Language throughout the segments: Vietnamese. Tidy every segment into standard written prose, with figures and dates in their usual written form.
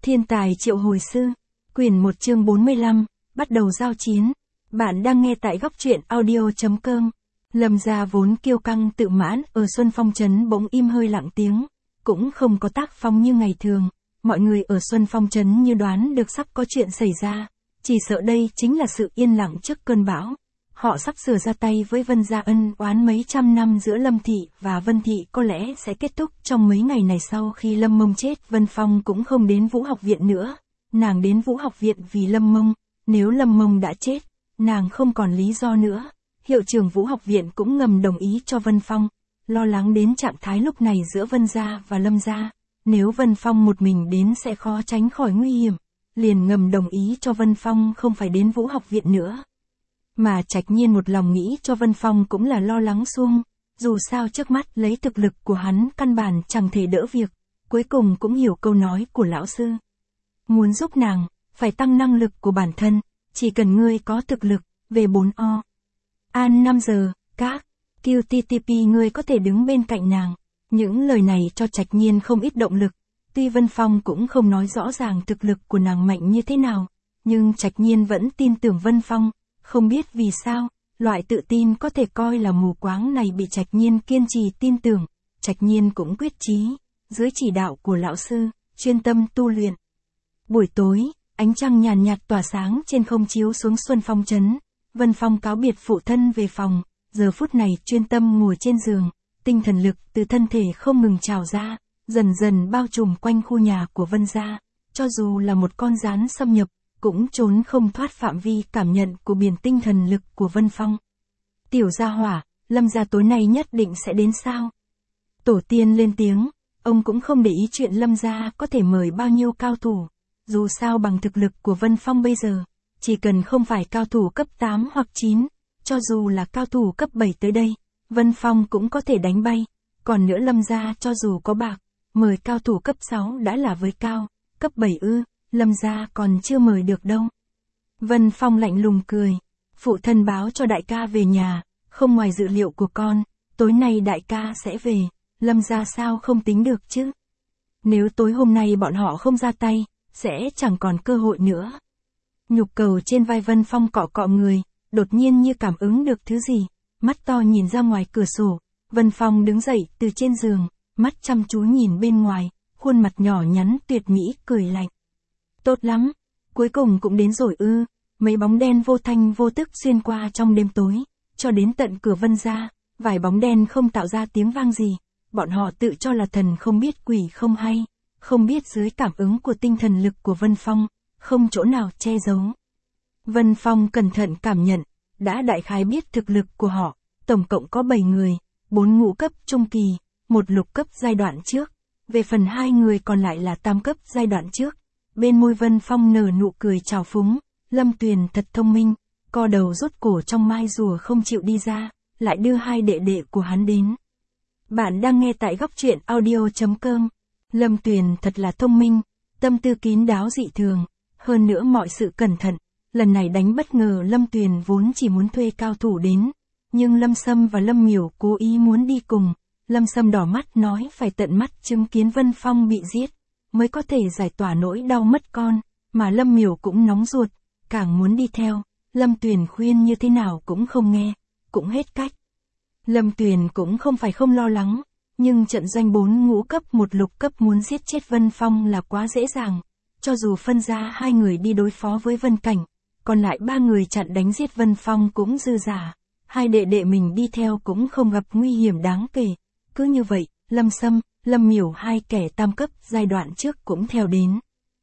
Thiên tài triệu hồi sư, quyển 1 chương 45, bắt đầu giao chiến. Bạn đang nghe tại góc truyện audio.com. Lâm gia vốn kiêu căng tự mãn ở Xuân Phong Trấn bỗng im hơi lặng tiếng, cũng không có tác phong như ngày thường. Mọi người ở Xuân Phong Trấn như đoán được sắp có chuyện xảy ra, chỉ sợ đây chính là sự yên lặng trước cơn bão. Họ sắp sửa ra tay với Vân gia, ân oán mấy trăm năm giữa Lâm thị và Vân thị có lẽ sẽ kết thúc trong mấy ngày này. Sau khi Lâm Mông chết, Vân Phong cũng không đến Vũ học viện nữa. Nàng đến Vũ học viện vì Lâm Mông, nếu Lâm Mông đã chết, nàng không còn lý do nữa. Hiệu trưởng Vũ học viện cũng ngầm đồng ý cho Vân Phong, lo lắng đến trạng thái lúc này giữa Vân gia và Lâm gia. Nếu Vân Phong một mình đến sẽ khó tránh khỏi nguy hiểm, liền ngầm đồng ý cho Vân Phong không phải đến Vũ học viện nữa. Mà Trạch Nhiên một lòng nghĩ cho Vân Phong cũng là lo lắng suông, dù sao trước mắt lấy thực lực của hắn căn bản chẳng thể đỡ việc, cuối cùng cũng hiểu câu nói của lão sư. Muốn giúp nàng, phải tăng năng lực của bản thân, chỉ cần ngươi có thực lực, về 4O. An 5 giờ, các, QTTP ngươi có thể đứng bên cạnh nàng. Những lời này cho Trạch Nhiên không ít động lực, tuy Vân Phong cũng không nói rõ ràng thực lực của nàng mạnh như thế nào, nhưng Trạch Nhiên vẫn tin tưởng Vân Phong. Không biết vì sao, loại tự tin có thể coi là mù quáng này bị Trạch Nhiên kiên trì tin tưởng. Trạch Nhiên cũng quyết chí, dưới chỉ đạo của lão sư, chuyên tâm tu luyện. Buổi tối, ánh trăng nhàn nhạt tỏa sáng trên không chiếu xuống Xuân Phong Trấn. Vân Phong cáo biệt phụ thân về phòng, giờ phút này chuyên tâm ngồi trên giường, tinh thần lực từ thân thể không ngừng trào ra, dần dần bao trùm quanh khu nhà của Vân gia. Cho dù là một con gián xâm nhập, cũng trốn không thoát phạm vi cảm nhận của biển tinh thần lực của Vân Phong. Tiểu gia hỏa, Lâm gia tối nay nhất định sẽ đến sao? Tổ tiên lên tiếng, ông cũng không để ý chuyện Lâm gia có thể mời bao nhiêu cao thủ. Dù sao bằng thực lực của Vân Phong bây giờ, chỉ cần không phải cao thủ cấp 8 hoặc 9, cho dù là cao thủ cấp 7 tới đây, Vân Phong cũng có thể đánh bay. Còn nữa Lâm gia cho dù có bạc, mời cao thủ cấp 6 đã là với cao, cấp 7 Lâm gia còn chưa mời được đâu. Vân Phong lạnh lùng cười. Phụ thân báo cho đại ca về nhà, không ngoài dự liệu của con, tối nay đại ca sẽ về, Lâm gia sao không tính được chứ? Nếu tối hôm nay bọn họ không ra tay, sẽ chẳng còn cơ hội nữa. Nhục cầu trên vai Vân Phong cọ cọ người, đột nhiên như cảm ứng được thứ gì, mắt to nhìn ra ngoài cửa sổ. Vân Phong đứng dậy từ trên giường, mắt chăm chú nhìn bên ngoài, khuôn mặt nhỏ nhắn tuyệt mỹ cười lạnh. Tốt lắm, cuối cùng cũng đến rồi ư. Mấy bóng đen vô thanh vô tức xuyên qua trong đêm tối, cho đến tận cửa Vân gia. Vài bóng đen không tạo ra tiếng vang gì, bọn họ tự cho là thần không biết quỷ không hay, không biết dưới cảm ứng của tinh thần lực của Vân Phong, không chỗ nào che giấu. Vân Phong cẩn thận cảm nhận, đã đại khái biết thực lực của họ, tổng cộng có 7 người, 4 ngũ cấp trung kỳ, 1 lục cấp giai đoạn trước, về phần 2 người còn lại là tam cấp giai đoạn trước. Bên môi Vân Phong nở nụ cười trào phúng, Lâm Tuyền thật thông minh, co đầu rút cổ trong mai rùa không chịu đi ra, lại đưa 2 đệ đệ của hắn đến. Bạn đang nghe tại góc truyện audio.com. Lâm Tuyền thật là thông minh, tâm tư kín đáo dị thường, hơn nữa mọi sự cẩn thận. Lần này đánh bất ngờ Lâm Tuyền vốn chỉ muốn thuê cao thủ đến, nhưng Lâm Sâm và Lâm Miểu cố ý muốn đi cùng. Lâm Sâm đỏ mắt nói phải tận mắt chứng kiến Vân Phong bị giết, mới có thể giải tỏa nỗi đau mất con, mà Lâm Miểu cũng nóng ruột, càng muốn đi theo. Lâm Tuyền khuyên như thế nào cũng không nghe, cũng hết cách. Lâm Tuyền cũng không phải không lo lắng, nhưng trận doanh 4 ngũ cấp 1 lục cấp muốn giết chết Vân Phong là quá dễ dàng. Cho dù phân ra 2 người đi đối phó với Vân Cảnh, còn lại 3 người chặn đánh giết Vân Phong cũng dư dả. 2 đệ đệ mình đi theo cũng không gặp nguy hiểm đáng kể. Cứ như vậy, Lâm Sâm, Lâm Miểu 2 kẻ tam cấp giai đoạn trước cũng theo đến.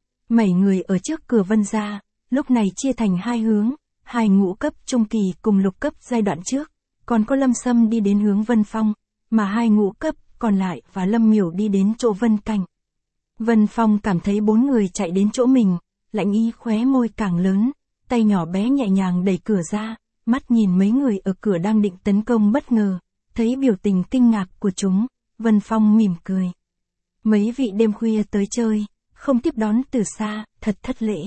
7 người ở trước cửa Vân gia, lúc này chia thành 2 hướng, 2 ngũ cấp trung kỳ cùng lục cấp giai đoạn trước, còn có Lâm Sâm đi đến hướng Vân Phong, mà 2 ngũ cấp còn lại và Lâm Miểu đi đến chỗ Vân Cảnh. Vân Phong cảm thấy 4 người chạy đến chỗ mình, lạnh ý khóe môi càng lớn, tay nhỏ bé nhẹ nhàng đẩy cửa ra, mắt nhìn mấy người ở cửa đang định tấn công bất ngờ, thấy biểu tình kinh ngạc của chúng, Vân Phong mỉm cười. Mấy vị đêm khuya tới chơi, không tiếp đón từ xa, thật thất lễ.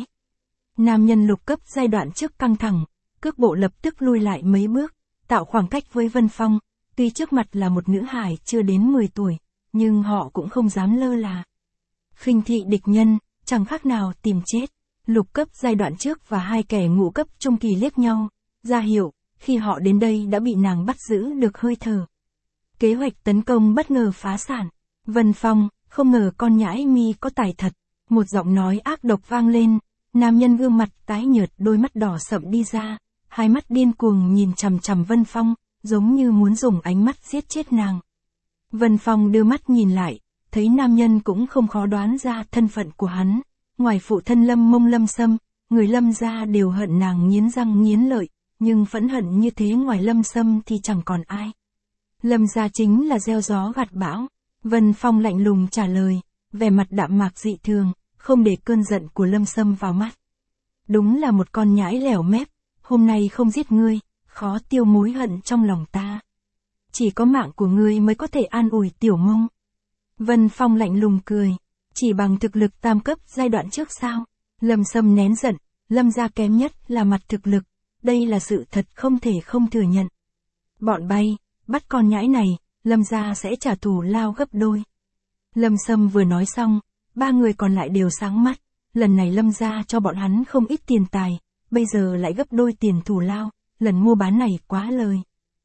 Nam nhân lục cấp giai đoạn trước căng thẳng, cước bộ lập tức lui lại mấy bước, tạo khoảng cách với Vân Phong, tuy trước mặt là một nữ hài chưa đến 10 tuổi, nhưng họ cũng không dám lơ là khinh thị địch nhân, chẳng khác nào tìm chết. Lục cấp giai đoạn trước và hai kẻ ngũ cấp trung kỳ liếc nhau, ra hiệu, khi họ đến đây đã bị nàng bắt giữ được hơi thở. Kế hoạch tấn công bất ngờ phá sản. Vân Phong, không ngờ con nhãi mi có tài thật. Một giọng nói ác độc vang lên, nam nhân gương mặt tái nhợt, đôi mắt đỏ sậm đi ra, hai mắt điên cuồng nhìn chằm chằm Vân Phong, giống như muốn dùng ánh mắt giết chết nàng. Vân Phong đưa mắt nhìn lại, thấy nam nhân cũng không khó đoán ra thân phận của hắn. Ngoài phụ thân Lâm Mông Lâm Sâm, người Lâm gia đều hận nàng nghiến răng nghiến lợi, nhưng phẫn hận như thế ngoài Lâm Sâm thì chẳng còn ai. Lâm gia chính là gieo gió gặt bão. Vân Phong lạnh lùng trả lời, vẻ mặt đạm mạc dị thường, không để cơn giận của Lâm Sâm vào mắt. Đúng là một con nhãi lẻo mép, hôm nay không giết ngươi, khó tiêu mối hận trong lòng ta. Chỉ có mạng của ngươi mới có thể an ủi Tiểu Mông. Vân Phong lạnh lùng cười, chỉ bằng thực lực tam cấp giai đoạn trước sao? Lâm Sâm nén giận, Lâm gia kém nhất là mặt thực lực, đây là sự thật không thể không thừa nhận. Bọn bay, bắt con nhãi này, Lâm gia sẽ trả thù lao gấp đôi. Lâm Sâm vừa nói xong, ba người còn lại đều sáng mắt, lần này Lâm gia cho bọn hắn không ít tiền tài, bây giờ lại gấp đôi tiền thù lao, lần mua bán này quá lời.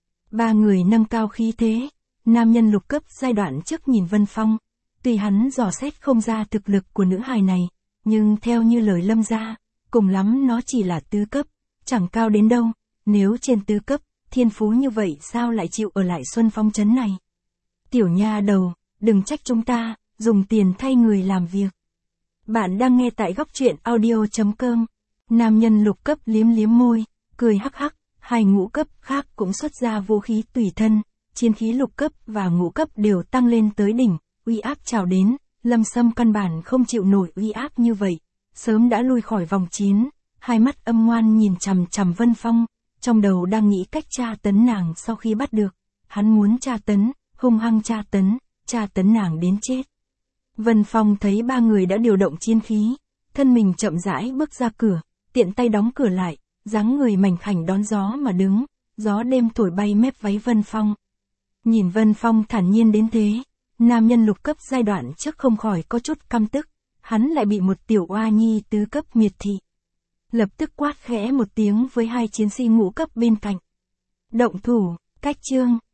Ba người nâng cao khí thế, nam nhân lục cấp giai đoạn trước nhìn Vân Phong, tuy hắn dò xét không ra thực lực của nữ hài này, nhưng theo như lời Lâm gia, cùng lắm nó chỉ là tứ cấp, chẳng cao đến đâu, nếu trên tứ cấp, thiên phú như vậy sao lại chịu ở lại Xuân Phong trấn này. Tiểu nha đầu, đừng trách chúng ta, dùng tiền thay người làm việc. Bạn đang nghe tại góc truyện audio.com. Nam nhân lục cấp liếm liếm môi, cười hắc hắc, hai ngũ cấp khác cũng xuất ra vũ khí tùy thân, chiến khí lục cấp và ngũ cấp đều tăng lên tới đỉnh, uy áp trào đến, Lâm Sâm căn bản không chịu nổi uy áp như vậy, sớm đã lui khỏi vòng chiến, hai mắt âm ngoan nhìn chằm chằm Vân Phong, trong đầu đang nghĩ cách tra tấn nàng sau khi bắt được, hắn muốn tra tấn, hung hăng tra tấn nàng đến chết. Vân Phong thấy ba người đã điều động chiến khí, thân mình chậm rãi bước ra cửa, tiện tay đóng cửa lại, dáng người mảnh khảnh đón gió mà đứng, gió đêm thổi bay mép váy Vân Phong. Nhìn Vân Phong thản nhiên đến thế, nam nhân lục cấp giai đoạn trước không khỏi có chút căm tức, hắn lại bị một tiểu oa nhi tứ cấp miệt thị. Lập tức quát khẽ một tiếng với hai chiến sĩ ngũ cấp bên cạnh. Động thủ, cách chương.